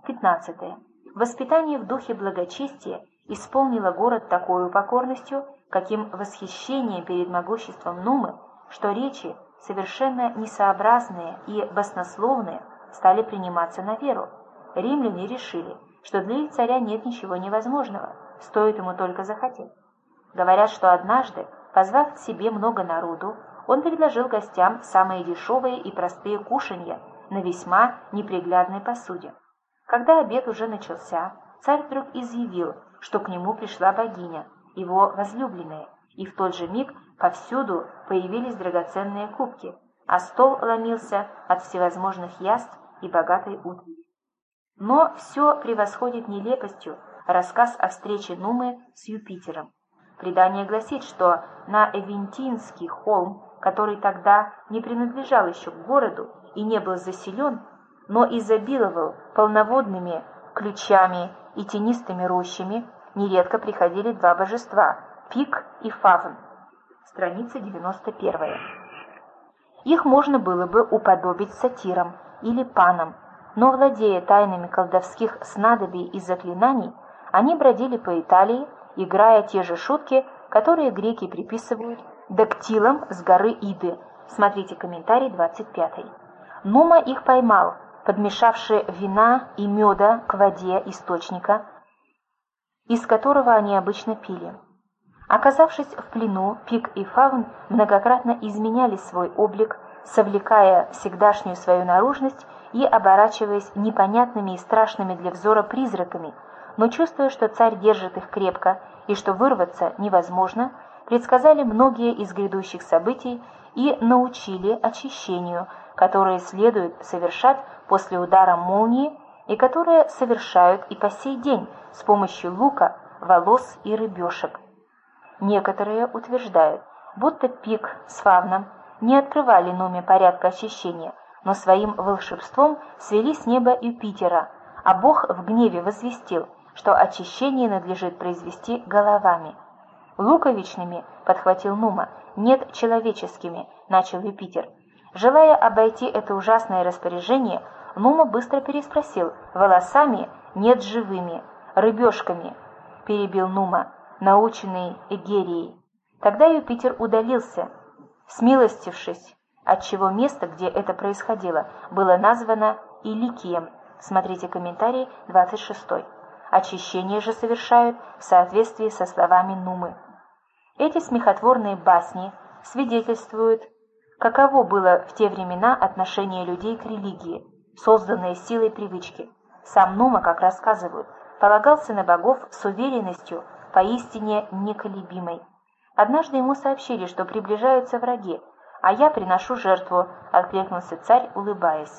15. Воспитание в духе благочестия исполнило город такой покорностью, каким восхищение перед могуществом Нумы, что речи, совершенно несообразные и баснословные, стали приниматься на веру. Римляне решили, что для их царя нет ничего невозможного, стоит ему только захотеть. Говорят, что однажды, позвав к себе много народу, он предложил гостям самые дешевые и простые кушанья на весьма неприглядной посуде. Когда обед уже начался, царь вдруг изъявил, что к нему пришла богиня, его возлюбленная, и в тот же миг повсюду появились драгоценные кубки, а стол ломился от всевозможных яств и богатой утвари. Но все превосходит нелепостью рассказ о встрече Нумы с Юпитером. Предание гласит, что на Эвентинский холм, который тогда не принадлежал еще к городу и не был заселен, но изобиловал полноводными ключами и тенистыми рощами, нередко приходили два божества – Пик и Фавн. Страница 91. Их можно было бы уподобить сатирам или панам, но, владея тайнами колдовских снадобий и заклинаний, они бродили по Италии, играя те же шутки, которые греки приписывают дактилам с горы Иды. Смотрите комментарий 25. Нума их поймал, подмешавши вина и меда к воде источника, из которого они обычно пили. Оказавшись в плену, Пик и Фавн многократно изменяли свой облик, совлекая всегдашнюю свою наружность и оборачиваясь непонятными и страшными для взора призраками, но чувствуя, что царь держит их крепко и что вырваться невозможно, предсказали многие из грядущих событий и научили очищению, которое следует совершать после удара молнии и которое совершают и по сей день с помощью лука, волос и рыбешек. Некоторые утверждают, будто Пик с Фавном не открывали Нуме порядка очищения, но своим волшебством свели с неба Юпитера, а Бог в гневе возвестил, что очищение надлежит произвести головами. Луковичными, подхватил Нума, нет человеческими, начал Юпитер. Желая обойти это ужасное распоряжение, Нума быстро переспросил, волосами нет живыми, рыбешками, перебил Нума, наученный Эгерией. Тогда Юпитер удалился, смилостившись, отчего место, где это происходило, было названо Иликием. Смотрите комментарий 26. Очищение же совершают в соответствии со словами Нумы. Эти смехотворные басни свидетельствуют, каково было в те времена отношение людей к религии, созданное силой привычки. Сам Нума, как рассказывают, полагался на богов с уверенностью, поистине неколебимой. Однажды ему сообщили, что приближаются враги, а я приношу жертву, откликнулся царь, улыбаясь.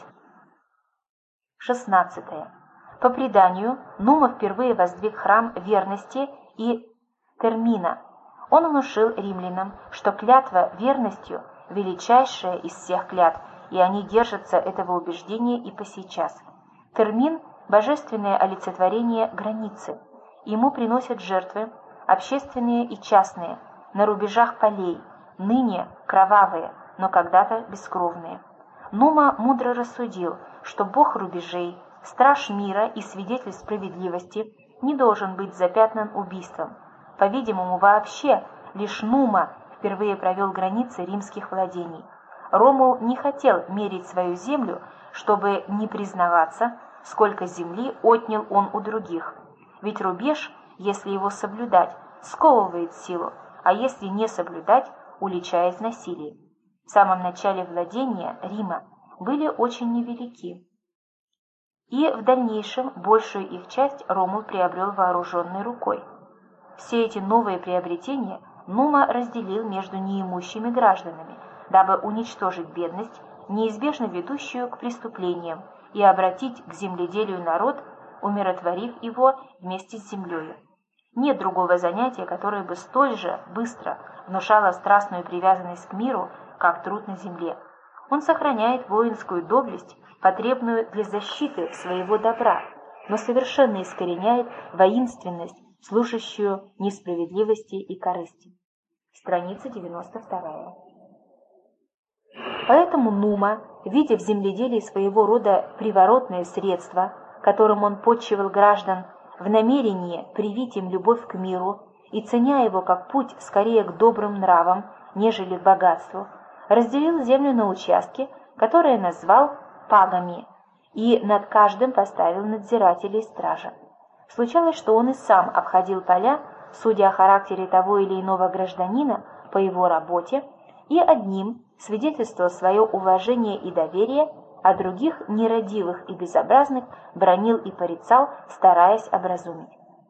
16. По преданию, Нума впервые воздвиг храм верности и Термина. Он внушил римлянам, что клятва верностью – величайшая из всех клятв, и они держатся этого убеждения и по сейчас. Термин – божественное олицетворение границы. Ему приносят жертвы, общественные и частные, на рубежах полей, ныне кровавые, но когда-то бескровные. Нума мудро рассудил, что бог рубежей, страж мира и свидетель справедливости не должен быть запятнан убийством. По-видимому, вообще лишь Нума впервые провел границы римских владений. Ромул не хотел мерить свою землю, чтобы не признаваться, сколько земли отнял он у других. Ведь рубеж, если его соблюдать, сковывает силу, а если не соблюдать, уличает в насилии. В самом начале владения Рима были очень невелики, и в дальнейшем большую их часть Ромул приобрел вооруженной рукой. Все эти новые приобретения Нума разделил между неимущими гражданами, дабы уничтожить бедность, неизбежно ведущую к преступлениям, и обратить к земледелию народ, умиротворив его вместе с землею. Нет другого занятия, которое бы столь же быстро внушало страстную привязанность к миру, как труд на земле. Он сохраняет воинскую доблесть, потребную для защиты своего добра, но совершенно искореняет воинственность, служащую несправедливости и корысти. Страница 92. Поэтому Нума, видя в земледелии своего рода приворотное средство, которым он подчивал граждан в намерении привить им любовь к миру и ценя его как путь скорее к добрым нравам, нежели к богатству, разделил землю на участки, которые назвал пагами, и над каждым поставил надзирателей стража. Случалось, что он и сам обходил поля, судя о характере того или иного гражданина по его работе, и одним свидетельствовал свое уважение и доверие, а других, нерадивых и безобразных, бранил и порицал, стараясь образумить.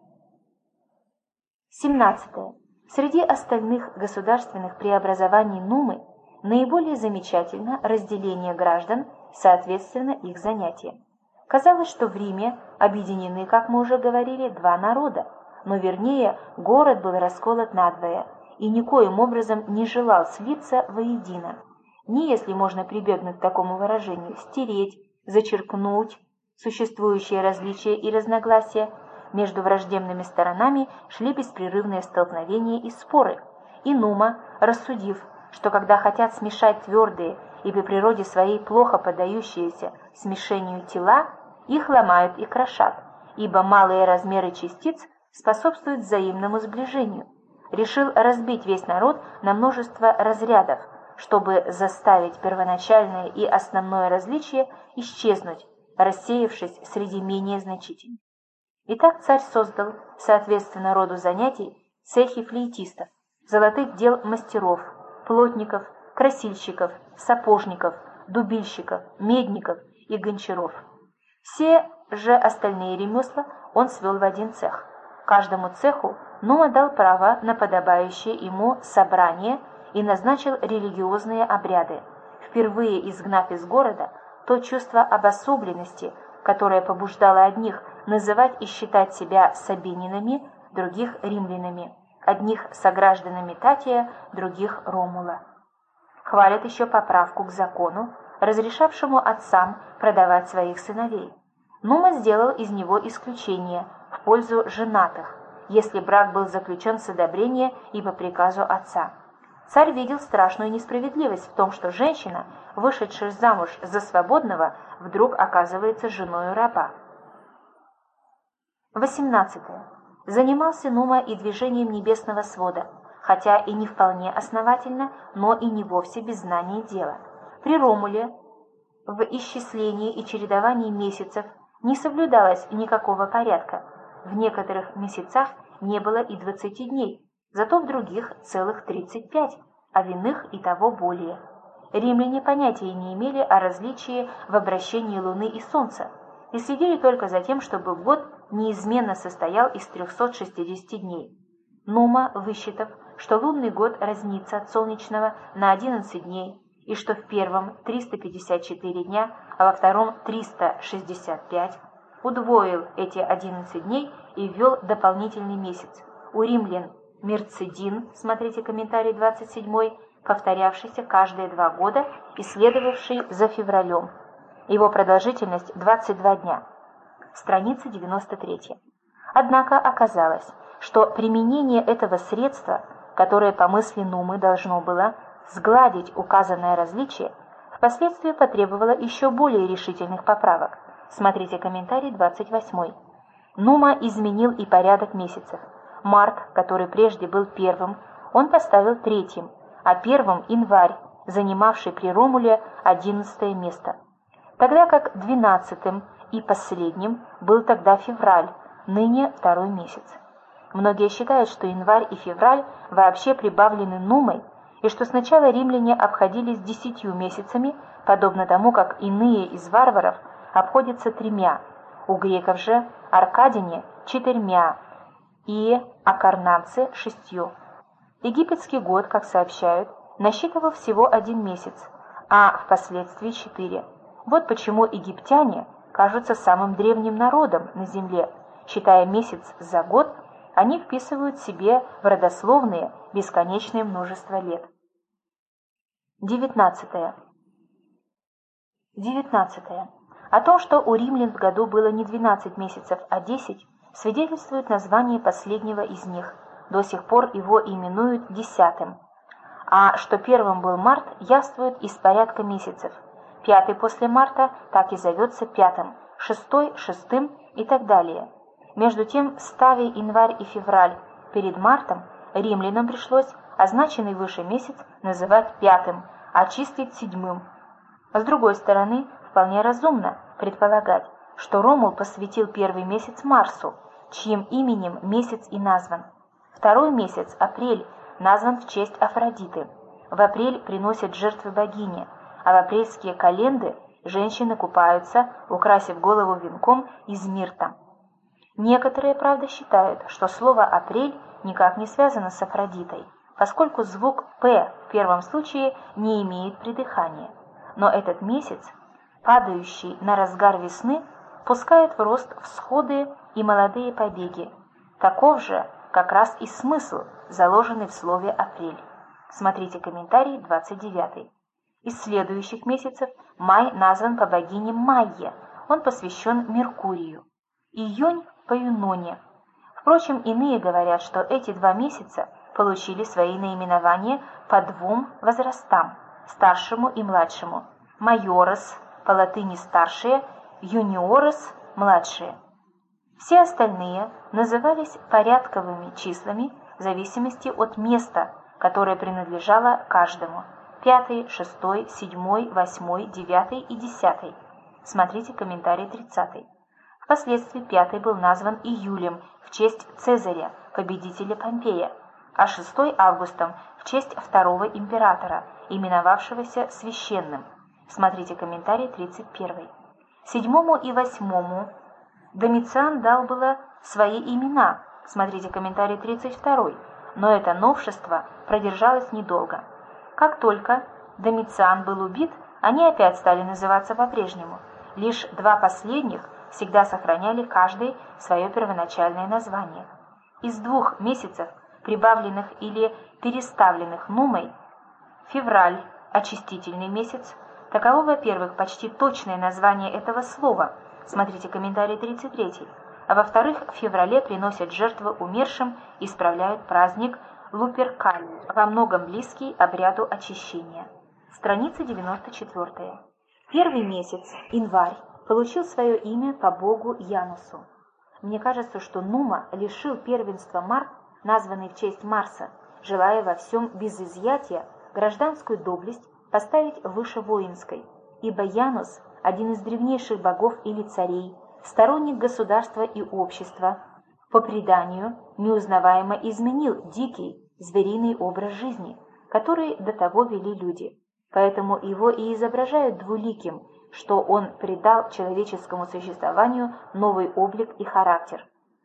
17. Среди остальных государственных преобразований Нумы наиболее замечательно разделение граждан, соответственно их занятиям. Казалось, что в Риме объединены, как мы уже говорили, два народа, но вернее город был расколот надвое и никоим образом не желал слиться воедино. Не, если можно прибегнуть к такому выражению, стереть, зачеркнуть существующие различия и разногласия, между враждебными сторонами шли беспрерывные столкновения и споры, и Нума, рассудив, что когда хотят смешать твердые и по природе своей плохо поддающиеся смешению тела, их ломают и крошат, ибо малые размеры частиц способствуют взаимному сближению, решил разбить весь народ на множество разрядов, чтобы заставить первоначальное и основное различие исчезнуть, рассеявшись среди менее значительных. Итак, царь создал, соответственно роду занятий, цехи флейтистов, золотых дел мастеров, плотников, красильщиков, сапожников, дубильщиков, медников и гончаров. Все же остальные ремесла он свел в один цех. Каждому цеху Нума дал право на подобающее ему собрание и назначил религиозные обряды, впервые изгнав из города то чувство обособленности, которое побуждало одних называть и считать себя сабининами, других римлянами, одних согражданами Татия, других Ромула. Хвалят еще поправку к закону, разрешавшему отцам продавать своих сыновей. Нума сделал из него исключение в пользу женатых, если брак был заключен с одобрения и по приказу отца. Царь видел страшную несправедливость в том, что женщина, вышедшая замуж за свободного, вдруг оказывается женою раба. 18. Занимался Нума и движением небесного свода, хотя и не вполне основательно, но и не вовсе без знания дела. При Ромуле в исчислении и чередовании месяцев не соблюдалось никакого порядка. В некоторых месяцах не было и 20 дней, зато в других целых 35, а в иных и того более. Римляне понятия не имели о различии в обращении Луны и Солнца и следили только за тем, чтобы год неизменно состоял из 360 дней. Нума, высчитав, что лунный год разнится от солнечного на 11 дней, и что в первом 354 дня, а во втором 365, удвоил эти 11 дней и ввел дополнительный месяц. У римлян Мерцедин, смотрите комментарий 27, повторявшийся каждые 2 года и следовавший за февралем. Его продолжительность 22 дня. Страница 93. Однако оказалось, что применение этого средства, которое по мысли Нумы должно было сгладить указанное различие, впоследствии потребовало еще более решительных поправок. Смотрите комментарий 28. Нума изменил и порядок месяцев. Март, который прежде был первым, он поставил третьим, а первым январь, занимавший при Ромуле 11 место. Тогда как 12-м и последним был тогда февраль, ныне 2-й месяц. Многие считают, что январь и февраль вообще прибавлены Нумой, и что сначала римляне обходились 10 месяцами, подобно тому, как иные из варваров обходятся 3, у греков же аркадяне 4 и акарнанцы 6. Египетский год, как сообщают, насчитывал всего 1 месяц, а впоследствии 4. Вот почему египтяне кажутся самым древним народом на земле. Считая месяц за год, они вписывают себе в родословные бесконечное множество лет. 19. О том, что у римлян в году было не 12 месяцев, а 10, свидетельствует название последнего из них. До сих пор его именуют 10-м. А что первым был март, явствует из порядка месяцев. 5-й после марта так и зовется 5-м, шестой шестым и так далее. Между тем, ставя январь и февраль перед мартом, римлянам пришлось означенный выше месяц называть пятым, а числить седьмым. С другой стороны, вполне разумно предполагать, что Ромул посвятил первый месяц Марсу, чьим именем месяц и назван. Второй месяц, апрель, назван в честь Афродиты. В апрель приносят жертвы богине, а в апрельские календы женщины купаются, украсив голову венком из мирта. Некоторые, правда, считают, что слово «апрель» никак не связано с Афродитой, поскольку звук «п» в первом случае не имеет придыхания. Но этот месяц, падающий на разгар весны, пускает в рост всходы и молодые побеги. Таков же как раз и смысл, заложенный в слове «апрель». Смотрите комментарий 29. Из следующих месяцев май назван по богине Майе, он посвящен Меркурию. Июнь по Юноне. Впрочем, иные говорят, что эти два месяца получили свои наименования по двум возрастам – старшему и младшему. Майорес по латыни старшие, юниорес младшие. Все остальные назывались порядковыми числами в зависимости от места, которое принадлежало каждому. 5, 6, 7, 8, 9 и 10. Смотрите комментарий 30. Впоследствии 5 был назван июлем в честь Цезаря, победителя Помпея, а 6 августом в честь второго императора, именовавшегося священным. Смотрите комментарий 31. 7 и 8 Домициан дал было свои имена, смотрите комментарий 32, но это новшество продержалось недолго. Как только Домициан был убит, они опять стали называться по-прежнему. Лишь два последних всегда сохраняли каждый свое первоначальное название. Из двух месяцев, прибавленных или переставленных Нумой, февраль – очистительный месяц, таково, во-первых, почти точное название этого слова, смотрите комментарий 33, а во-вторых, в феврале приносят жертвы умершим и справляют праздник Луперкаль, во многом близкий обряду очищения. Страница 94. Первый месяц, январь, получил свое имя по богу Янусу. Мне кажется, что Нума лишил первенства Марк, названный в честь Марса, желая во всем без изъятия гражданскую доблесть поставить выше воинской, ибо Янус, один из древнейших богов или царей, сторонник государства и общества, по преданию неузнаваемо изменил дикий, звериный образ жизни, который до того вели люди. Поэтому его и изображают двуликим, что он придал человеческому существованию новый облик и характер.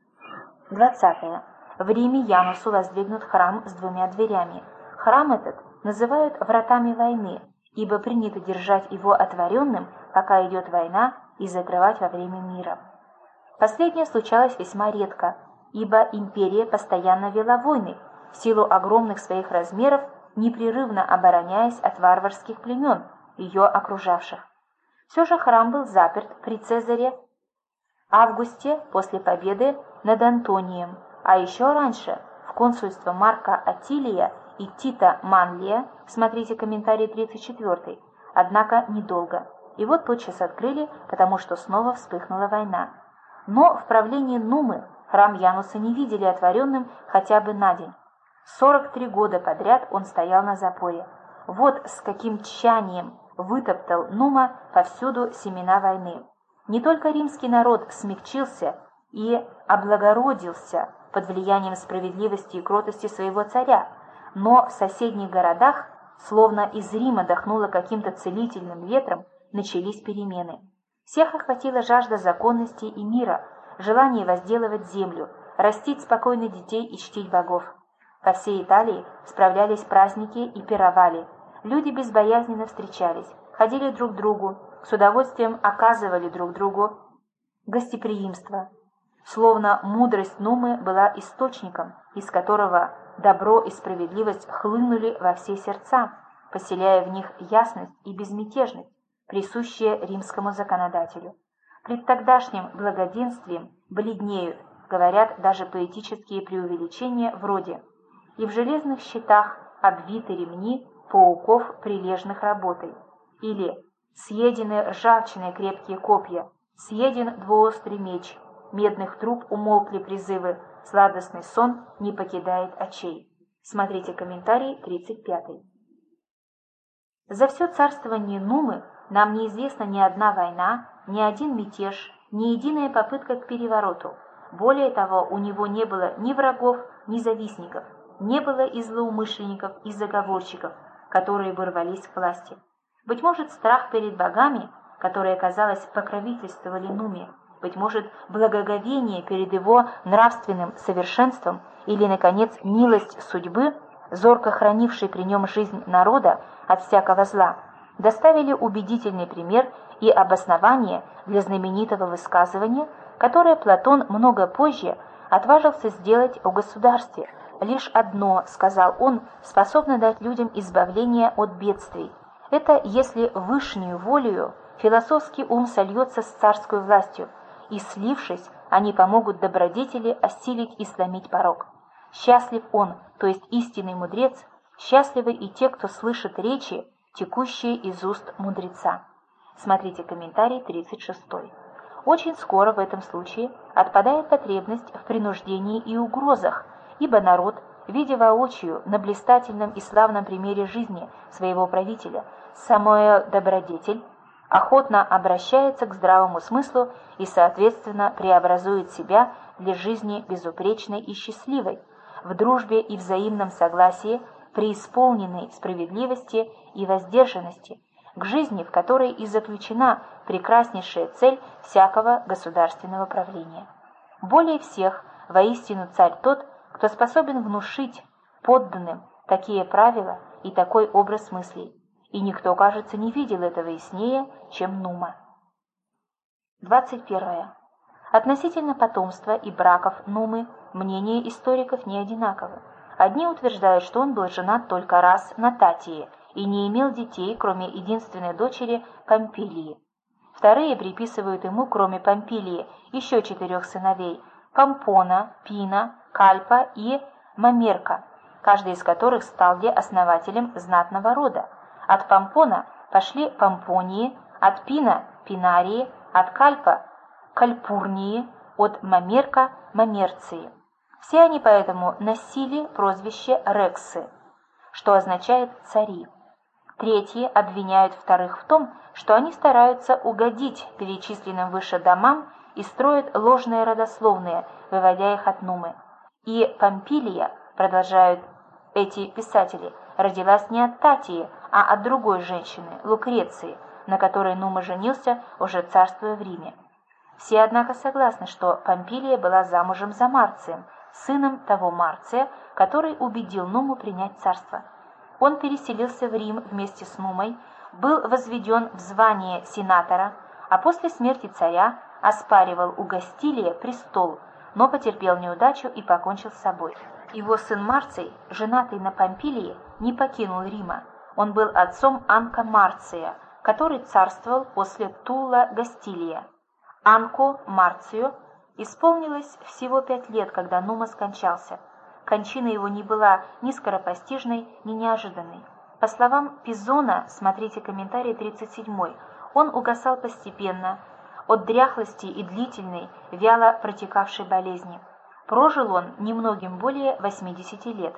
20. В Риме Янусу воздвигнут храм с двумя дверями. Храм этот называют вратами войны, ибо принято держать его отворенным, пока идет война, и закрывать во время мира. Последнее случалось весьма редко, ибо империя постоянно вела войны, в силу огромных своих размеров, непрерывно обороняясь от варварских племен, ее окружавших. Все же храм был заперт при Цезаре Августе после победы над Антонием, а еще раньше в консульство Марка Аттилия и Тита Манлия, смотрите комментарий 34, однако недолго. И вот тотчас открыли, потому что снова вспыхнула война. Но в правлении Нумы храм Януса не видели отворенным хотя бы на день. 43 года подряд он стоял на запоре. Вот с каким тщанием вытоптал Нума повсюду семена войны. Не только римский народ смягчился и облагородился под влиянием справедливости и кротости своего царя, но в соседних городах, словно из Рима дохнуло каким-то целительным ветром, начались перемены. Всех охватила жажда законности и мира, желание возделывать землю, растить спокойно детей и чтить богов. По всей Италии справлялись праздники и пировали. Люди безбоязненно встречались, ходили друг к другу, с удовольствием оказывали друг другу гостеприимство. Словно мудрость Нумы была источником, из которого добро и справедливость хлынули во все сердца, поселяя в них ясность и безмятежность, присущие римскому законодателю. Пред тогдашним благоденствием бледнеют, говорят даже поэтические преувеличения вроде «И в железных щитах обвиты ремни пауков прилежных работой» или «Съедены ржавчиной крепкие копья, Съеден двуострый меч, медных труб умолкли призывы, сладостный сон не покидает очей. Смотрите комментарий 35. За все царствование Нумы нам неизвестна ни одна война, ни один мятеж, ни единая попытка к перевороту. Более того, у него не было ни врагов, ни завистников, не было и злоумышленников, и заговорщиков, которые бы рвались к власти. Быть может, страх перед богами, которые, казалось, покровительствовали Нуме, быть может, благоговение перед его нравственным совершенством или, наконец, милость судьбы, зорко хранившей при нем жизнь народа от всякого зла, доставили убедительный пример и обоснование для знаменитого высказывания, которое Платон много позже отважился сделать о государстве. «Лишь одно, — сказал он, — способно дать людям избавление от бедствий. Это если вышнюю волею философский ум сольется с царской властью, и, слившись, они помогут добродетели осилить и сломить порок. Счастлив он, то есть истинный мудрец, счастливы и те, кто слышит речи, текущие из уст мудреца». Смотрите комментарий 36. Очень скоро в этом случае отпадает потребность в принуждении и угрозах, ибо народ, видя воочию на блистательном и славном примере жизни своего правителя самую добродетель, охотно обращается к здравому смыслу и, соответственно, преобразует себя для жизни безупречной и счастливой, в дружбе и взаимном согласии, преисполненной справедливости и воздержанности, к жизни, в которой и заключена прекраснейшая цель всякого государственного правления. Более всех воистину царь тот, кто способен внушить подданным такие правила и такой образ мыслей, и никто, кажется, не видел этого яснее, чем Нума. 21. Относительно потомства и браков Нумы мнения историков не одинаковы. Одни утверждают, что он был женат только раз на Татии и не имел детей, кроме единственной дочери Помпилии. Вторые приписывают ему, кроме Помпилии, еще 4 сыновей – Помпона, Пина, Кальпа и Мамерка, каждый из которых стал основателем знатного рода. От Помпона пошли Помпонии, от Пина – Пинарии, от Кальпа – Кальпурнии, от Мамерка – Мамерции. Все они поэтому носили прозвище Рексы, что означает «цари». Третьи обвиняют вторых в том, что они стараются угодить перечисленным выше домам и строят ложные родословные, выводя их от Нумы. И Помпилия, продолжают эти писатели, родилась не от Татии, а от другой женщины, Лукреции, на которой Нума женился, уже царствуя в Риме. Все, однако, согласны, что Помпилия была замужем за Марцием, сыном того Марция, который убедил Нуму принять царство. Он переселился в Рим вместе с Нумой, был возведен в звание сенатора, а после смерти царя оспаривал у Гастилия престол, но потерпел неудачу и покончил с собой. Его сын Марций, женатый на Помпилии, не покинул Рима. Он был отцом Анка Марция, который царствовал после Тулла Гастилия. Анку Марцию исполнилось всего 5 лет, когда Нума скончался. Кончина его не была ни скоропостижной, ни неожиданной. По словам Пизона, смотрите комментарий 37, он угасал постепенно, от дряхлости и длительной, вяло протекавшей болезни. Прожил он немногим более 80 лет.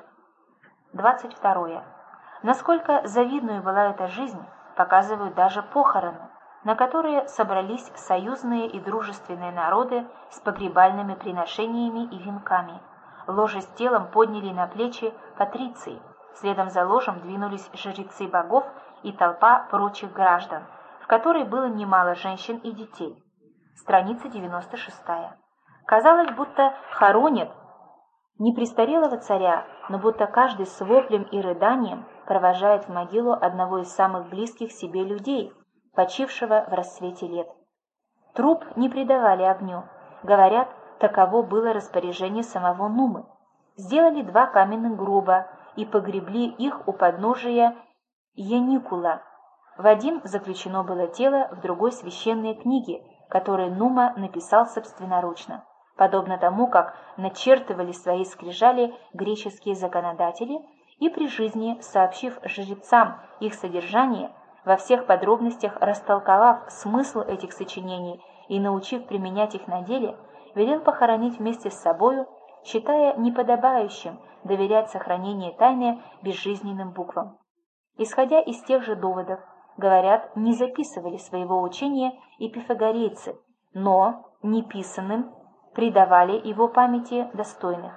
22. Насколько завидную была эта жизнь, показывают даже похороны, на которые собрались союзные и дружественные народы с погребальными приношениями и венками. Ложе с телом подняли на плечи патриции, следом за ложем двинулись жрецы богов и толпа прочих граждан, в которой было немало женщин и детей. Страница 96. Казалось, будто хоронят не престарелого царя, но будто каждый с воплем и рыданием провожает в могилу одного из самых близких себе людей, почившего в расцвете лет. Труп не предавали огню. Говорят, таково было распоряжение самого Нумы. Сделали 2 каменных гроба и погребли их у подножия Яникула. В один заключено было тело, в другой священные книги, которые Нума написал собственноручно, подобно тому, как начертывали свои скрижали греческие законодатели и при жизни, сообщив жрецам их содержание, во всех подробностях растолковав смысл этих сочинений и научив применять их на деле, велел похоронить вместе с собою, считая неподобающим доверять сохранение тайны безжизненным буквам. Исходя из тех же доводов, говорят, не записывали своего учения и пифагорейцы, но неписанным придавали его памяти достойных.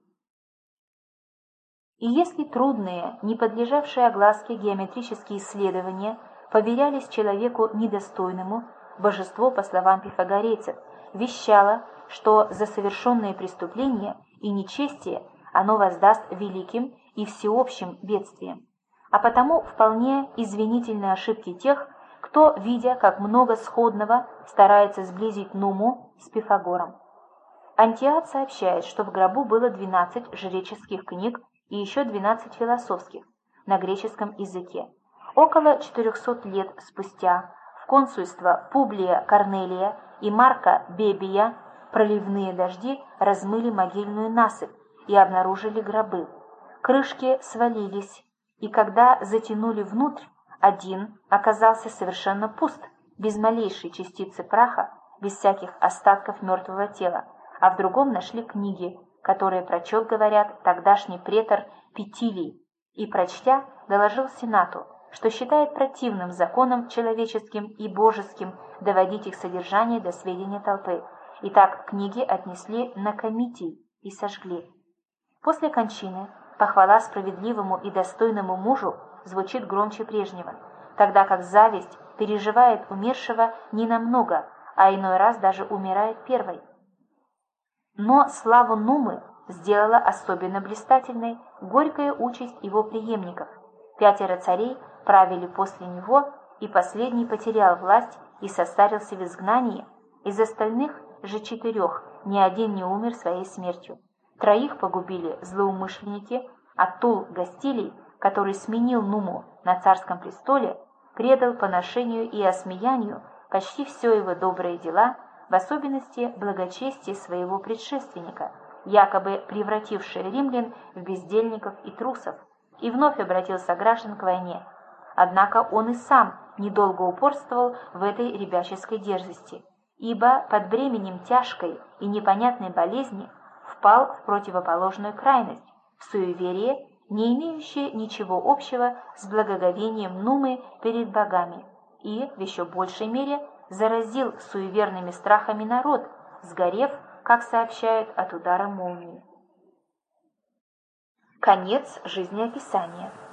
И если трудные, не подлежавшие огласке геометрические исследования поверялись человеку недостойному, божество, по словам пифагорейцев, вещало, что за совершенные преступления и нечестие оно воздаст великим и всеобщим бедствием. А потому вполне извинительны ошибки тех, кто, видя, как много сходного, старается сблизить Нуму с Пифагором. Антиат сообщает, что в гробу было 12 жреческих книг и еще 12 философских на греческом языке. Около 400 лет спустя в консульство Публия Корнелия и Марка Бебия проливные дожди размыли могильную насыпь и обнаружили гробы. Крышки свалились, и когда затянули внутрь, один оказался совершенно пуст, без малейшей частицы праха, без всяких остатков мертвого тела, а в другом нашли книги, которые прочел, говорят, тогдашний претор Петилий, и, прочтя, доложил Сенату, что считает противным законам человеческим и божеским доводить их содержание до сведения толпы. И так книги отнесли на комитий и сожгли. После кончины похвала справедливому и достойному мужу звучит громче прежнего, тогда как зависть переживает умершего не намного, а иной раз даже умирает первой. Но славу Нумы сделала особенно блистательной горькая участь его преемников. 5 царей правили после него, и последний потерял власть и состарился в изгнании. Из остальных же 4 ни один не умер своей смертью. 3 погубили злоумышленники, а Тул Гастилий, который сменил Нуму на царском престоле, предал поношению и осмеянию почти все его добрые дела, в особенности благочестие своего предшественника, якобы превратившее римлян в бездельников и трусов, и вновь обратил сограждан к войне. Однако он и сам недолго упорствовал в этой ребяческой дерзости, ибо под бременем тяжкой и непонятной болезни впал в противоположную крайность, в суеверие, не имеющее ничего общего с благоговением Нумы перед богами, и, в еще большей мере, заразил суеверными страхами народ, сгорев, как сообщают, от удара молнии. Конец жизнеописания.